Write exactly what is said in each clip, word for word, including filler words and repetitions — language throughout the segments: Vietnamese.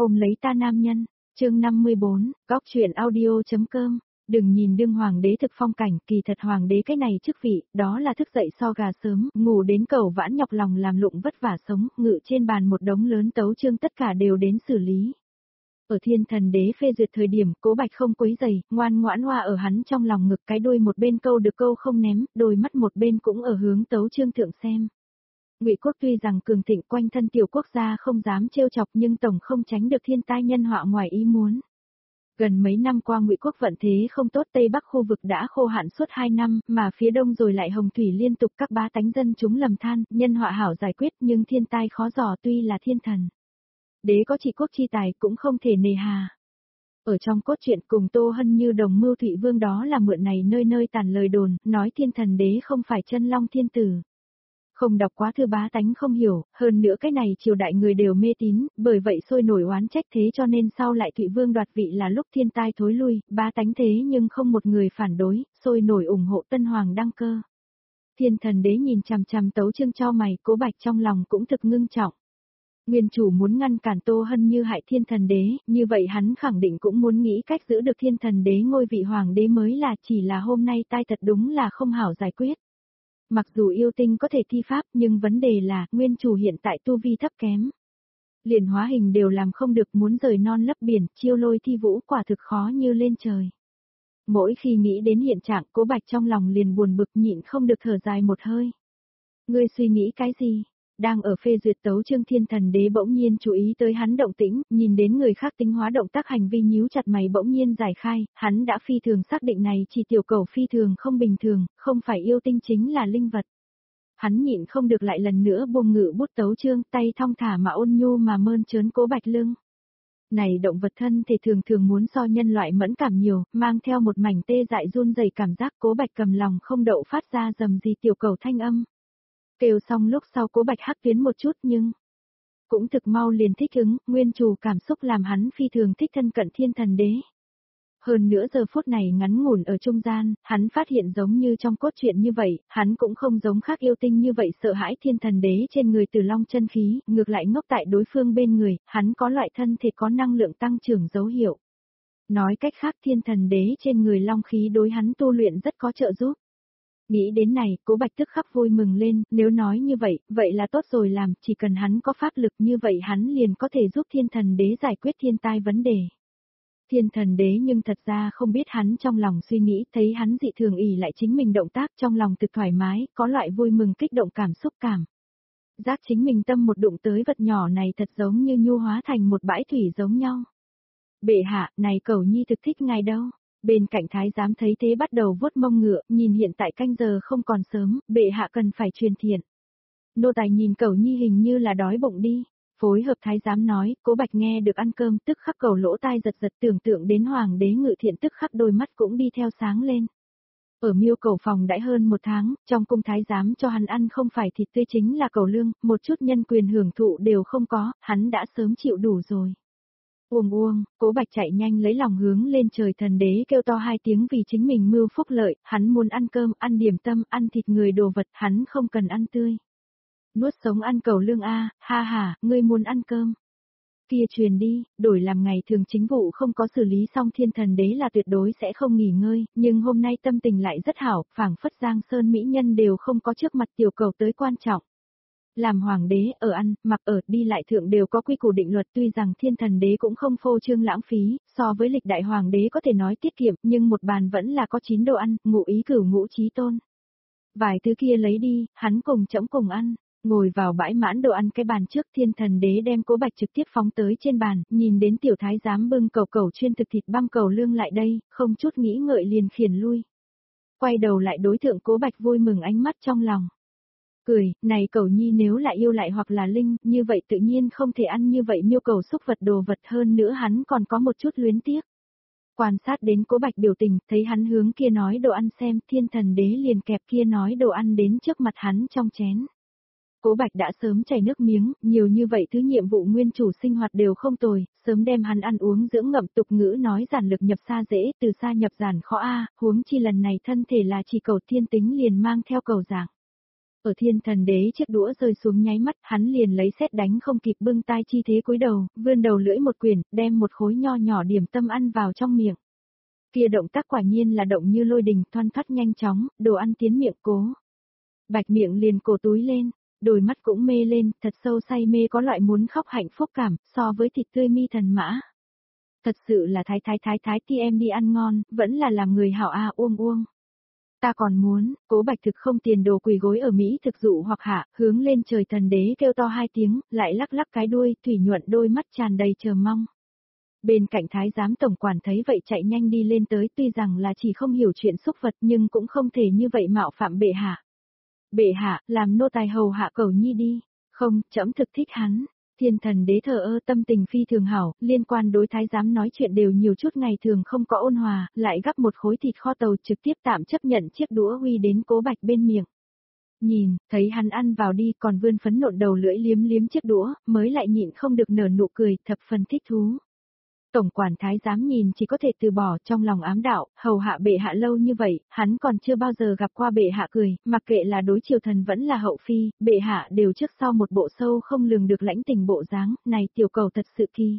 Ôm lấy ta nam nhân, chương năm mươi bốn, góc truyện audio.com, đừng nhìn đương hoàng đế thực phong cảnh, kỳ thật hoàng đế cái này chức vị, đó là thức dậy so gà sớm, ngủ đến cầu vãn nhọc lòng làm lụng vất vả sống, ngự trên bàn một đống lớn tấu chương tất cả đều đến xử lý. Ở thiên thần đế phê duyệt thời điểm, Cố Bạch không quấy giày, ngoan ngoãn hoa ở hắn trong lòng ngực, cái đuôi một bên câu được câu không ném, đôi mắt một bên cũng ở hướng tấu chương thượng xem. Ngụy quốc tuy rằng cường thịnh, quanh thân tiểu quốc gia không dám trêu chọc, nhưng tổng không tránh được thiên tai nhân họa ngoài ý muốn. Gần mấy năm qua Ngụy quốc vận thế không tốt, Tây Bắc khu vực đã khô hạn suốt hai năm, mà phía đông rồi lại hồng thủy liên tục, các bá tánh dân chúng lầm than, nhân họa hảo giải quyết, nhưng thiên tai khó dò, tuy là thiên thần đế có trị quốc chi tài cũng không thể nề hà. Ở trong cốt truyện cùng Tô Hân Như đồng mưu Thụy Vương, đó là mượn này nơi nơi tàn lời đồn, nói thiên thần đế không phải chân long thiên tử. Không đọc quá thư bá tánh không hiểu, hơn nữa cái này triều đại người đều mê tín, bởi vậy sôi nổi oán trách, thế cho nên sau lại Thụy Vương đoạt vị là lúc thiên tai thối lui, bá tánh thế nhưng không một người phản đối, sôi nổi ủng hộ tân hoàng đăng cơ. Thiên thần đế nhìn chằm chằm tấu chương cho mày, Cố Bạch trong lòng cũng thực ngưng trọng. Nguyên chủ muốn ngăn cản Tô Hân Như hại thiên thần đế, như vậy hắn khẳng định cũng muốn nghĩ cách giữ được thiên thần đế ngôi vị hoàng đế mới là, chỉ là hôm nay tai thật đúng là không hảo giải quyết. Mặc dù yêu tinh có thể thi pháp, nhưng vấn đề là, nguyên chủ hiện tại tu vi thấp kém. Liền hóa hình đều làm không được, muốn rời non lấp biển, chiêu lôi thi vũ quả thực khó như lên trời. Mỗi khi nghĩ đến hiện trạng, Cố Bạch trong lòng liền buồn bực, nhịn không được thở dài một hơi. Ngươi suy nghĩ cái gì? Đang ở phê duyệt tấu chương thiên thần đế bỗng nhiên chú ý tới hắn động tĩnh, nhìn đến người khác tính hóa động tác hành vi nhíu chặt mày bỗng nhiên giải khai, hắn đã phi thường xác định này chỉ tiểu cầu phi thường không bình thường, không phải yêu tinh chính là linh vật. Hắn nhịn không được lại lần nữa buông ngự bút tấu chương, tay thong thả mà ôn nhu mà mơn trớn Cố Bạch lưng. Này động vật thân thể thường thường muốn so nhân loại mẫn cảm nhiều, mang theo một mảnh tê dại run rẩy cảm giác, Cố Bạch cầm lòng không đậu phát ra rầm rì tiểu cầu thanh âm. Kêu xong lúc sau Cố Bạch hắc tuyến một chút nhưng cũng thực mau liền thích ứng, nguyên chủ cảm xúc làm hắn phi thường thích thân cận thiên thần đế. Hơn nữa giờ phút này ngắn ngủn ở trung gian, hắn phát hiện giống như trong cốt truyện như vậy, hắn cũng không giống khác yêu tinh như vậy sợ hãi thiên thần đế trên người từ long chân khí, ngược lại ngốc tại đối phương bên người, hắn có loại thân thể có năng lượng tăng trưởng dấu hiệu. Nói cách khác thiên thần đế trên người long khí đối hắn tu luyện rất có trợ giúp. Nghĩ đến này, Cố Bạch tức khắc vui mừng lên, nếu nói như vậy, vậy là tốt rồi làm, chỉ cần hắn có pháp lực như vậy hắn liền có thể giúp thiên thần đế giải quyết thiên tai vấn đề. Thiên thần đế nhưng thật ra không biết hắn trong lòng suy nghĩ, thấy hắn dị thường ỷ lại chính mình động tác trong lòng thực thoải mái, có loại vui mừng kích động cảm xúc cảm. Giác chính mình tâm một đụng tới vật nhỏ này thật giống như nhu hóa thành một bãi thủy giống nhau. Bệ hạ, này cẩu nhi thực thích ngài đâu. Bên cạnh thái giám thấy thế bắt đầu vuốt mông ngựa, nhìn hiện tại canh giờ không còn sớm, bệ hạ cần phải truyền thiện. Nô tài nhìn cẩu nhi hình như là đói bụng đi, phối hợp thái giám nói, Cố Bạch nghe được ăn cơm tức khắc cầu lỗ tai giật giật, tưởng tượng đến hoàng đế ngự thiện tức khắc đôi mắt cũng đi theo sáng lên. Ở miêu cầu phòng đãi hơn một tháng, trong cung thái giám cho hắn ăn không phải thịt tươi chính là cầu lương, một chút nhân quyền hưởng thụ đều không có, hắn đã sớm chịu đủ rồi. Uông uông, Cố Bạch chạy nhanh lấy lòng hướng lên trời thần đế kêu to hai tiếng vì chính mình mưu phúc lợi, hắn muốn ăn cơm, ăn điểm tâm, ăn thịt người đồ vật, hắn không cần ăn tươi. Nuốt sống ăn cầu lương a, ha ha, ngươi muốn ăn cơm. Kia truyền đi, đổi làm ngày thường chính vụ không có xử lý xong thiên thần đế là tuyệt đối sẽ không nghỉ ngơi, nhưng hôm nay tâm tình lại rất hảo, phảng phất giang sơn mỹ nhân đều không có trước mặt tiểu cầu tới quan trọng. Làm hoàng đế, ở ăn, mặc ở, đi lại thượng đều có quy củ định luật, tuy rằng thiên thần đế cũng không phô trương lãng phí, so với lịch đại hoàng đế có thể nói tiết kiệm, nhưng một bàn vẫn là có chín đồ ăn, ngũ ý cửu ngũ chí tôn. Vài thứ kia lấy đi, hắn cùng chỗng cùng ăn, ngồi vào bãi mãn đồ ăn cái bàn trước, thiên thần đế đem Cố Bạch trực tiếp phóng tới trên bàn, nhìn đến tiểu thái giám bưng cầu cầu chuyên thực thịt băm cầu lương lại đây, không chút nghĩ ngợi liền khiển lui. Quay đầu lại đối tượng Cố Bạch vui mừng ánh mắt trong lòng. Cười, này cẩu nhi nếu lại yêu lại hoặc là linh, như vậy tự nhiên không thể ăn như vậy miêu cầu xúc vật đồ vật, hơn nữa hắn còn có một chút luyến tiếc. Quan sát đến Cố Bạch biểu tình, thấy hắn hướng kia nói đồ ăn xem, thiên thần đế liền kẹp kia nói đồ ăn đến trước mặt hắn trong chén. Cố Bạch đã sớm chảy nước miếng, nhiều như vậy thứ nhiệm vụ nguyên chủ sinh hoạt đều không tồi, sớm đem hắn ăn uống dưỡng ngậm, tục ngữ nói giản lực nhập xa dễ, từ xa nhập giản khó a, huống chi lần này thân thể là chỉ cầu thiên tính liền mang theo cầu dạng. Ở thiên thần đế chiếc đũa rơi xuống nháy mắt, hắn liền lấy sét đánh không kịp bưng tai chi thế cúi đầu, vươn đầu lưỡi một quyển, đem một khối nho nhỏ điểm tâm ăn vào trong miệng. Kia động tác quả nhiên là động như lôi đình, thoăn thoắt nhanh chóng, đồ ăn tiến miệng Cố Bạch miệng liền cổ túi lên, đôi mắt cũng mê lên, thật sâu say mê có loại muốn khóc hạnh phúc cảm, so với thịt tươi mi thần mã. Thật sự là thái thái thái thái ti em đi ăn ngon, vẫn là làm người hảo a uông uông. Ta còn muốn, Cố Bạch thực không tiền đồ quỳ gối ở Mỹ thực dụ hoặc hạ, hướng lên trời thần đế kêu to hai tiếng, lại lắc lắc cái đuôi, thủy nhuận đôi mắt tràn đầy chờ mong. Bên cạnh thái giám tổng quản thấy vậy chạy nhanh đi lên tới, tuy rằng là chỉ không hiểu chuyện xúc vật nhưng cũng không thể như vậy mạo phạm bệ hạ. Bệ hạ, làm nô tài hầu hạ Cẩu Nhi đi. Không, trẫm thực thích hắn. Thiên thần đế thờ ơ tâm tình phi thường hảo, liên quan đối thái giám nói chuyện đều nhiều chút ngày thường không có ôn hòa, lại gắp một khối thịt kho tàu trực tiếp tạm chấp nhận chiếc đũa huy đến Cố Bạch bên miệng. Nhìn, thấy hắn ăn vào đi còn vươn phấn nộn đầu lưỡi liếm liếm chiếc đũa, mới lại nhịn không được nở nụ cười, thập phần thích thú. Tổng quản thái giám nhìn chỉ có thể từ bỏ, trong lòng ám đạo, hầu hạ bệ hạ lâu như vậy, hắn còn chưa bao giờ gặp qua bệ hạ cười, mặc kệ là đối triều thần vẫn là hậu phi, bệ hạ đều trước sau một bộ sâu không lường được lãnh tình bộ dáng, này tiểu cầu thật sự kỳ.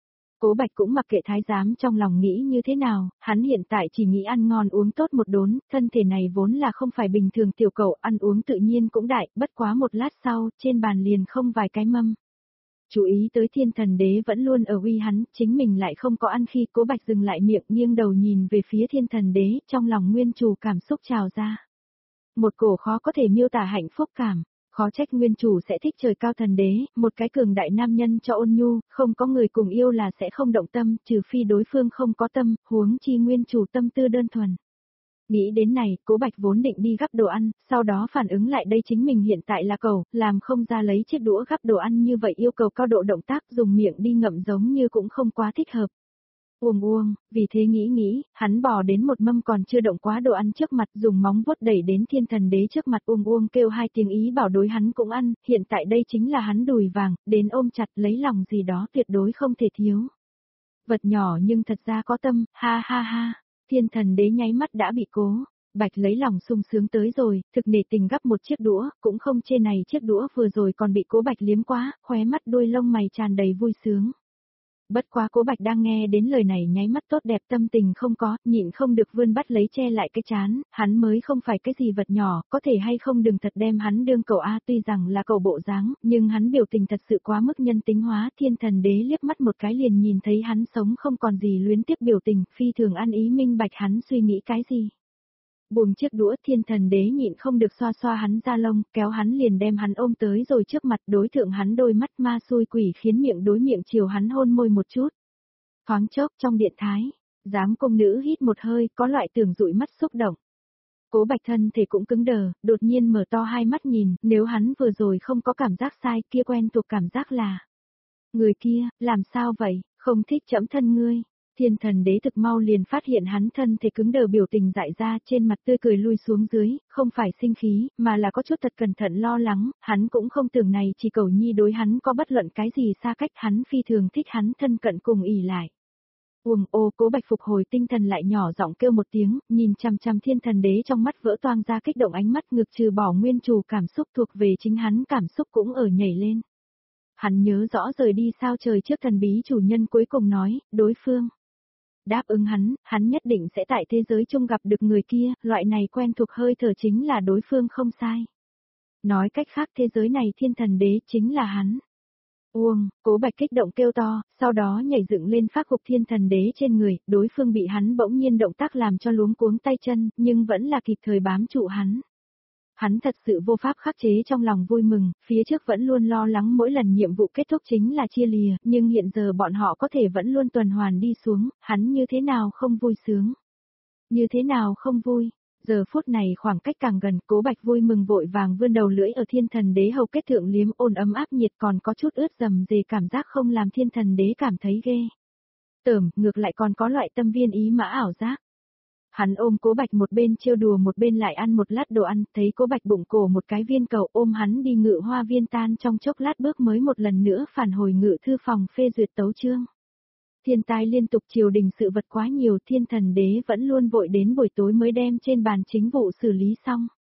Cố Bạch cũng mặc kệ thái giám trong lòng nghĩ như thế nào, hắn hiện tại chỉ nghĩ ăn ngon uống tốt một đốn, thân thể này vốn là không phải bình thường tiểu cầu, ăn uống tự nhiên cũng đại, bất quá một lát sau, trên bàn liền không vài cái mâm. Chú ý tới thiên thần đế vẫn luôn ở uy hắn, chính mình lại không có ăn khi Cố Bạch dừng lại miệng nghiêng đầu nhìn về phía thiên thần đế, trong lòng nguyên chủ cảm xúc trào ra. Một cổ khó có thể miêu tả hạnh phúc cảm, khó trách nguyên chủ sẽ thích trời cao thần đế, một cái cường đại nam nhân cho ôn nhu, không có người cùng yêu là sẽ không động tâm, trừ phi đối phương không có tâm, huống chi nguyên chủ tâm tư đơn thuần. Nghĩ đến này, Cố Bạch vốn định đi gắp đồ ăn, sau đó phản ứng lại đây chính mình hiện tại là cầu, làm không ra lấy chiếc đũa gắp đồ ăn như vậy yêu cầu cao độ động tác dùng miệng đi ngậm giống như cũng không quá thích hợp. Uông uông, vì thế nghĩ nghĩ, hắn bỏ đến một mâm còn chưa động quá đồ ăn trước mặt dùng móng vuốt đẩy đến thiên thần đế trước mặt uông uông kêu hai tiếng ý bảo đối hắn cũng ăn, hiện tại đây chính là hắn đùi vàng, đến ôm chặt lấy lòng gì đó tuyệt đối không thể thiếu. Vật nhỏ nhưng thật ra có tâm, ha ha ha. Thiên thần đế nháy mắt đã bị Cố Bạch lấy lòng sung sướng tới rồi, thực nể tình gắp một chiếc đũa, cũng không chê này chiếc đũa vừa rồi còn bị Cố Bạch liếm quá, khóe mắt đuôi lông mày tràn đầy vui sướng. Bất quá Cố Bạch đang nghe đến lời này nháy mắt tốt đẹp tâm tình không có, nhịn không được vươn bắt lấy che lại cái chán, hắn mới không phải cái gì vật nhỏ, có thể hay không đừng thật đem hắn đương cậu A tuy rằng là cậu bộ dáng, nhưng hắn biểu tình thật sự quá mức nhân tính hóa, thiên thần đế liếc mắt một cái liền nhìn thấy hắn sống không còn gì luyến tiếc biểu tình, phi thường ăn ý minh bạch hắn suy nghĩ cái gì. Buông chiếc đũa thiên thần đế nhịn không được xoa xoa hắn da lông, kéo hắn liền đem hắn ôm tới rồi trước mặt đối thượng hắn đôi mắt ma xui quỷ khiến miệng đối miệng chiều hắn hôn môi một chút. Thoáng chốc trong điện thái, giám công nữ hít một hơi có loại tưởng dụi mắt xúc động. Cố Bạch thân thể cũng cứng đờ, đột nhiên mở to hai mắt nhìn, nếu hắn vừa rồi không có cảm giác sai kia quen thuộc cảm giác là. Người kia, làm sao vậy, không thích trẫm thân ngươi. Thiên thần đế thực mau liền phát hiện hắn thân thể cứng đờ biểu tình dại ra trên mặt tươi cười lui xuống dưới, không phải sinh khí, mà là có chút thật cẩn thận lo lắng, hắn cũng không tưởng này chỉ Cẩu Nhi đối hắn có bất luận cái gì xa cách hắn phi thường thích hắn thân cận cùng ỉ lại. Uông ô Cố Bạch phục hồi tinh thần lại nhỏ giọng kêu một tiếng, nhìn chằm chằm thiên thần đế trong mắt vỡ toang ra kích động ánh mắt ngực trừ bỏ nguyên chủ cảm xúc thuộc về chính hắn cảm xúc cũng ở nhảy lên. Hắn nhớ rõ rời đi sao trời trước thần bí chủ nhân cuối cùng nói, đối phương. Đáp ứng hắn, hắn nhất định sẽ tại thế giới chung gặp được người kia, loại này quen thuộc hơi thở chính là đối phương không sai. Nói cách khác thế giới này thiên thần đế chính là hắn. Uông, Cố Bạch kích động kêu to, sau đó nhảy dựng lên phát gục thiên thần đế trên người, đối phương bị hắn bỗng nhiên động tác làm cho luống cuống tay chân, nhưng vẫn là kịp thời bám trụ hắn. Hắn thật sự vô pháp khắc chế trong lòng vui mừng, phía trước vẫn luôn lo lắng mỗi lần nhiệm vụ kết thúc chính là chia lìa, nhưng hiện giờ bọn họ có thể vẫn luôn tuần hoàn đi xuống, hắn như thế nào không vui sướng. Như thế nào không vui. Giờ phút này khoảng cách càng gần, Cố Bạch vui mừng vội vàng vươn đầu lưỡi ở thiên thần đế hầu kết thượng liếm ôn ấm áp nhiệt còn có chút ướt dầm dề cảm giác không làm thiên thần đế cảm thấy ghê. Tởm, ngược lại còn có loại tâm viên ý mã ảo giác. Hắn ôm Cố Bạch một bên trêu đùa một bên lại ăn một lát đồ ăn, thấy Cố Bạch bụng cổ một cái viên cầu ôm hắn đi ngự hoa viên tan trong chốc lát bước mới một lần nữa phản hồi ngự thư phòng phê duyệt tấu chương. Thiên tai liên tục triều đình sự vật quá nhiều thiên thần đế vẫn luôn vội đến buổi tối mới đem trên bàn chính vụ xử lý xong.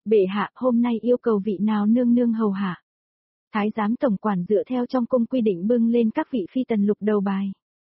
Bệ hạ, hôm nay yêu cầu vị nào nương nương hầu hạ. Thái giám tổng quản dựa theo trong cung quy định bưng lên các vị phi tần lục đầu bài.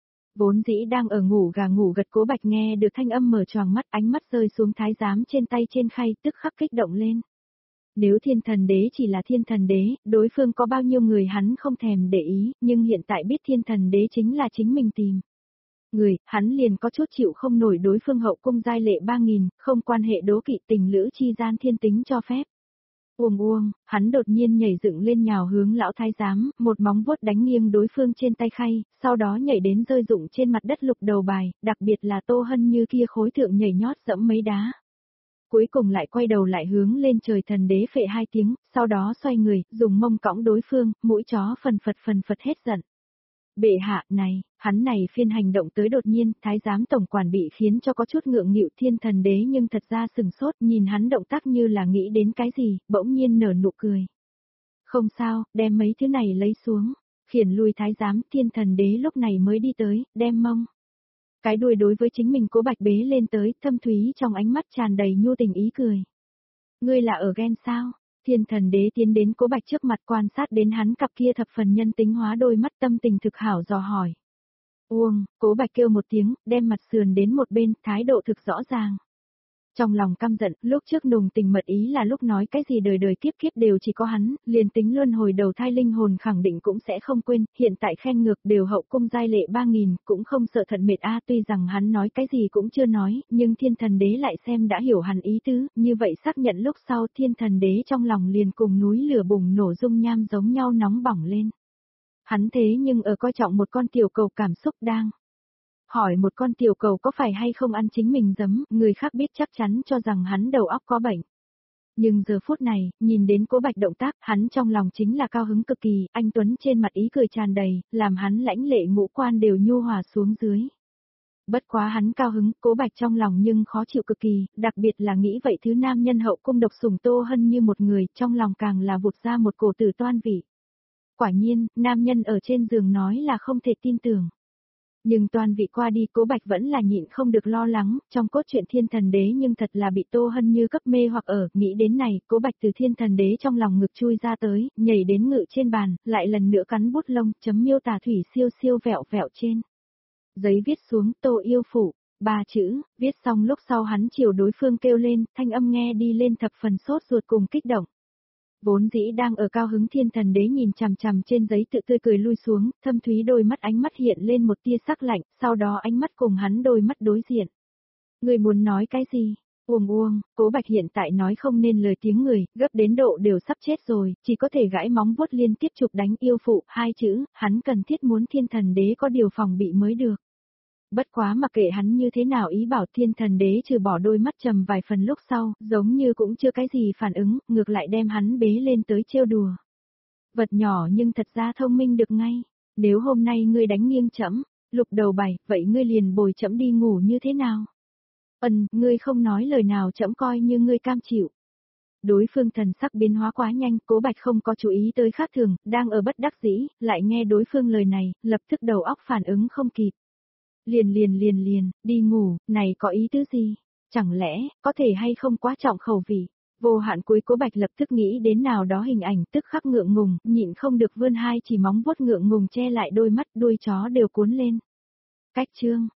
Vốn dĩ đang ở ngủ gà ngủ gật Cố Bạch nghe được thanh âm mở choàng mắt, ánh mắt rơi xuống thái giám trên tay trên khay, tức khắc kích động lên. Nếu thiên thần đế chỉ là thiên thần đế, đối phương có bao nhiêu người hắn không thèm để ý, nhưng hiện tại biết thiên thần đế chính là chính mình tìm. Người, hắn liền có chút chịu không nổi đối phương hậu cung giai lệ ba nghìn, không quan hệ đố kỵ tình lữ chi gian thiên tính cho phép. Uông uông, hắn đột nhiên nhảy dựng lên nhào hướng lão thái giám, một móng vuốt đánh nghiêng đối phương trên tay khay, sau đó nhảy đến rơi rụng trên mặt đất lục đầu bài, đặc biệt là Tô Hân Như kia khối thượng nhảy nhót dẫm mấy đá. Cuối cùng lại quay đầu lại hướng lên trời thần đế phệ hai tiếng, sau đó xoay người, dùng mông cõng đối phương, mũi chó phần phật phần phật hết giận. Bệ hạ, này, hắn này phiên hành động tới đột nhiên, thái giám tổng quản bị khiến cho có chút ngượng nghịu thiên thần đế nhưng thật ra sừng sốt nhìn hắn động tác như là nghĩ đến cái gì, bỗng nhiên nở nụ cười. Không sao, đem mấy thứ này lấy xuống, khiển lui thái giám thiên thần đế lúc này mới đi tới, đem mông. Cái đuôi đối với chính mình Cố Bạch bế lên tới, thâm thúy trong ánh mắt tràn đầy nhu tình ý cười. Ngươi là ở ghen sao? Thiên thần đế tiến đến Cố Bạch trước mặt quan sát đến hắn cặp kia thập phần nhân tính hóa đôi mắt tâm tình thực hảo dò hỏi. Uông, Cố Bạch kêu một tiếng, đem mặt sườn đến một bên, thái độ thực rõ ràng. Trong lòng căm giận, lúc trước nùng tình mật ý là lúc nói cái gì đời đời kiếp kiếp đều chỉ có hắn, liền tính luân hồi đầu thai linh hồn khẳng định cũng sẽ không quên, hiện tại khen ngược đều hậu cung giai lệ ba nghìn, cũng không sợ thận mệt a tuy rằng hắn nói cái gì cũng chưa nói, nhưng thiên thần đế lại xem đã hiểu hắn ý tứ, như vậy xác nhận lúc sau thiên thần đế trong lòng liền cùng núi lửa bùng nổ dung nham giống nhau nóng bỏng lên. Hắn thế nhưng ở coi trọng một con tiểu cầu cảm xúc đang. Hỏi một con tiểu cầu có phải hay không ăn chính mình giấm, người khác biết chắc chắn cho rằng hắn đầu óc có bệnh. Nhưng giờ phút này, nhìn đến Cố Bạch động tác, hắn trong lòng chính là cao hứng cực kỳ, anh Tuấn trên mặt ý cười tràn đầy, làm hắn lãnh lệ ngũ quan đều nhu hòa xuống dưới. Bất quá hắn cao hứng, Cố Bạch trong lòng nhưng khó chịu cực kỳ, đặc biệt là nghĩ vậy thứ nam nhân hậu cung độc sủng Tô Hân như một người, trong lòng càng là vụt ra một cổ tử toan vị. Quả nhiên, nam nhân ở trên giường nói là không thể tin tưởng. Nhưng toàn vị qua đi Cố Bạch vẫn là nhịn không được lo lắng, trong cốt truyện thiên thần đế nhưng thật là bị Tô Hân Như cấp mê hoặc ở, nghĩ đến này, Cố Bạch từ thiên thần đế trong lòng ngực chui ra tới, nhảy đến ngự trên bàn, lại lần nữa cắn bút lông, chấm miêu tả thủy siêu siêu vẹo vẹo trên. Giấy viết xuống Tô yêu phủ, ba chữ, viết xong lúc sau hắn chiều đối phương kêu lên, thanh âm nghe đi lên thập phần sốt ruột cùng kích động. Vốn dĩ đang ở cao hứng thiên thần đế nhìn chằm chằm trên giấy tự tươi cười lui xuống, thâm thúy đôi mắt ánh mắt hiện lên một tia sắc lạnh, sau đó ánh mắt cùng hắn đôi mắt đối diện. Người muốn nói cái gì? Uông uông, Cố Bạch hiện tại nói không nên lời tiếng người, gấp đến độ đều sắp chết rồi, chỉ có thể gãi móng vuốt liên tiếp chụp đánh yêu phụ, hai chữ, hắn cần thiết muốn thiên thần đế có điều phòng bị mới được. Bất quá mặc kệ hắn như thế nào ý bảo thiên thần đế trừ bỏ đôi mắt trầm vài phần lúc sau, giống như cũng chưa cái gì phản ứng, ngược lại đem hắn bế lên tới trêu đùa. Vật nhỏ nhưng thật ra thông minh được ngay, nếu hôm nay ngươi đánh nghiêng trẫm, lục đầu bảy, vậy ngươi liền bồi trẫm đi ngủ như thế nào? Ừm, ngươi không nói lời nào trẫm coi như ngươi cam chịu. Đối phương thần sắc biến hóa quá nhanh, Cố Bạch không có chú ý tới khác thường, đang ở bất đắc dĩ, lại nghe đối phương lời này, lập tức đầu óc phản ứng không kịp. Liền liền liền liền, đi ngủ, này có ý tứ gì? Chẳng lẽ, có thể hay không quá trọng khẩu vị? Vô hạn cuối Cố Bạch lập tức nghĩ đến nào đó hình ảnh tức khắc ngượng ngùng, nhịn không được vươn hai chỉ móng vuốt ngượng ngùng che lại đôi mắt đuôi chó đều cuốn lên. Cách chương,